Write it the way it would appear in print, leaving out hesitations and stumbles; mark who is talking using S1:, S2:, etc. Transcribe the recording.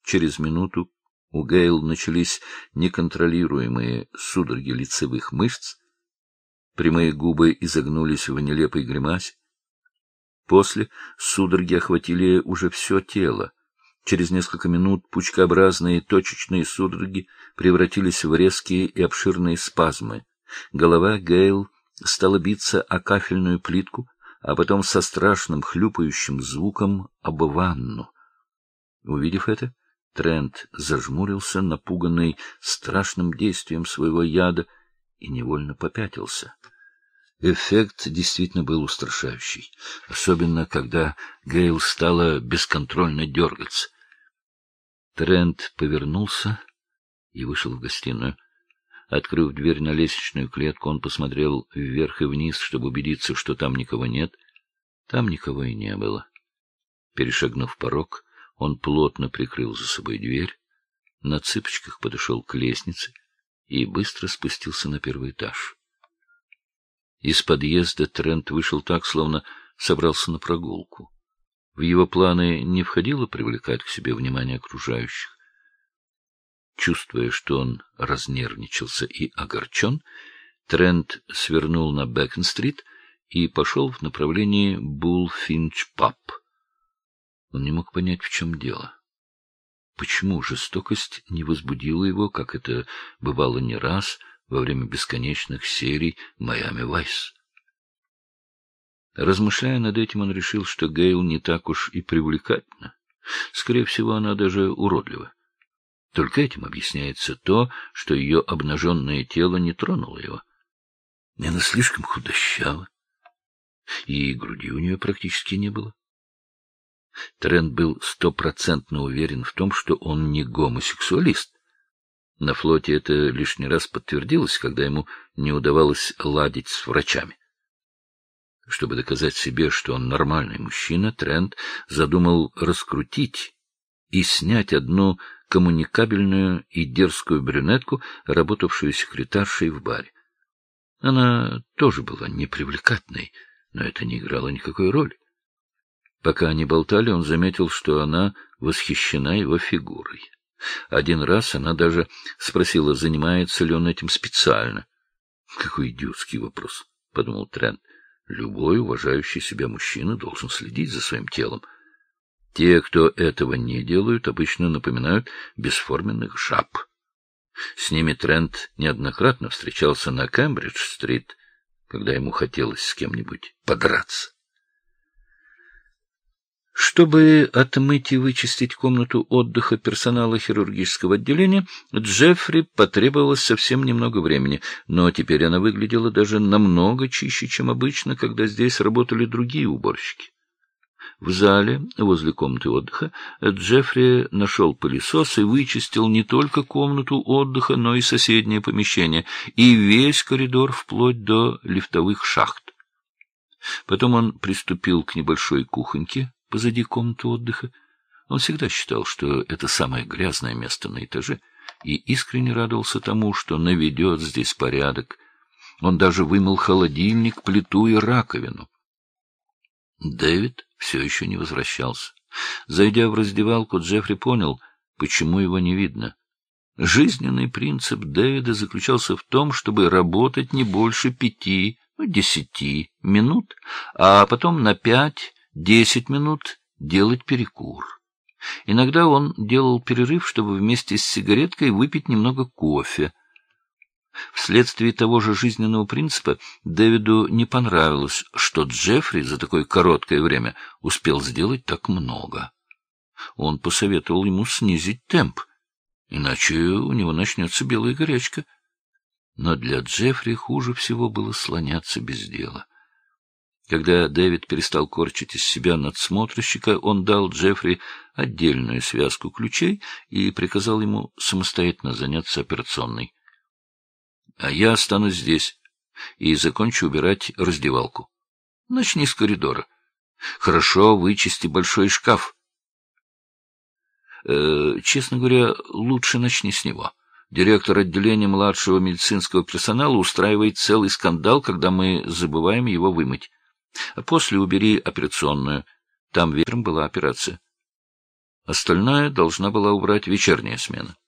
S1: Через минуту у Гейл начались неконтролируемые судороги лицевых мышц, прямые губы изогнулись в нелепой гримасе. После судороги охватили уже все тело. Через несколько минут пучкообразные точечные судороги превратились в резкие и обширные спазмы. Голова Гейл стала биться о кафельную плитку, а потом со страшным хлюпающим звуком об ванну. Увидев это, Трент зажмурился, напуганный страшным действием своего яда, и невольно попятился. Эффект действительно был устрашающий, особенно когда Гейл стала бесконтрольно дергаться. Трент повернулся и вышел в гостиную. Открыв дверь на лестничную клетку, он посмотрел вверх и вниз, чтобы убедиться, что там никого нет. Там никого и не было. Перешагнув порог, он плотно прикрыл за собой дверь, на цыпочках подошел к лестнице и быстро спустился на первый этаж. Из подъезда Трент вышел так, словно собрался на прогулку. В его планы не входило привлекать к себе внимание окружающих. Чувствуя, что он разнервничался и огорчен, Трент свернул на Бэкон-стрит и пошел в направлении Булфинч-паб. Он не мог понять, в чем дело. Почему жестокость не возбудила его, как это бывало не раз во время бесконечных серий «Майами Вайс»? Размышляя над этим, он решил, что Гейл не так уж и привлекательна. Скорее всего, она даже уродлива. Только этим объясняется то, что ее обнаженное тело не тронуло его. Она слишком худощава, и груди у нее практически не было. Трент был 100% уверен в том, что он не гомосексуалист. На флоте это лишний раз подтвердилось, когда ему не удавалось ладить с врачами. Чтобы доказать себе, что он нормальный мужчина, Трент задумал раскрутить и снять одну коммуникабельную и дерзкую брюнетку, работавшую секретаршей в баре. Она тоже была непривлекательной, но это не играло никакой роли. Пока они болтали, он заметил, что она восхищена его фигурой. Один раз она даже спросила, занимается ли он этим специально. «Какой идиотский вопрос», — подумал Трент. «Любой уважающий себя мужчина должен следить за своим телом. Те, кто этого не делают, обычно напоминают бесформенных жаб». С ними Трент неоднократно встречался на Кембридж-стрит, когда ему хотелось с кем-нибудь подраться. Чтобы отмыть и вычистить комнату отдыха персонала хирургического отделения, Джеффри потребовалось совсем немного времени, но теперь она выглядела даже намного чище, чем обычно, когда здесь работали другие уборщики. В зале, возле комнаты отдыха, Джеффри нашел пылесос и вычистил не только комнату отдыха, но и соседнее помещение, и весь коридор вплоть до лифтовых шахт. Потом он приступил к небольшой кухоньке позади комнаты отдыха. Он всегда считал, что это самое грязное место на этаже, и искренне радовался тому, что наведет здесь порядок. Он даже вымыл холодильник, плиту и раковину. Дэвид все еще не возвращался. Зайдя в раздевалку, Джеффри понял, почему его не видно. Жизненный принцип Дэвида заключался в том, чтобы работать не больше 5-10 минут, а потом на 5-10 минут делать перекур. Иногда он делал перерыв, чтобы вместе с сигареткой выпить немного кофе. Вследствие того же жизненного принципа Дэвиду не понравилось, что Джеффри за такое короткое время успел сделать так много. Он посоветовал ему снизить темп, иначе у него начнется белая горячка. Но для Джеффри хуже всего было слоняться без дела. Когда Дэвид перестал корчить из себя надсмотрщика, он дал Джеффри отдельную связку ключей и приказал ему самостоятельно заняться операционной. «А я останусь здесь и закончу убирать раздевалку. Начни с коридора. Хорошо, вычисти большой шкаф. Честно говоря, лучше начни с него. Директор отделения младшего медицинского персонала устраивает целый скандал, когда мы забываем его вымыть. А после убери операционную. Там вечером была операция». Остальное должна была убрать вечерняя смена.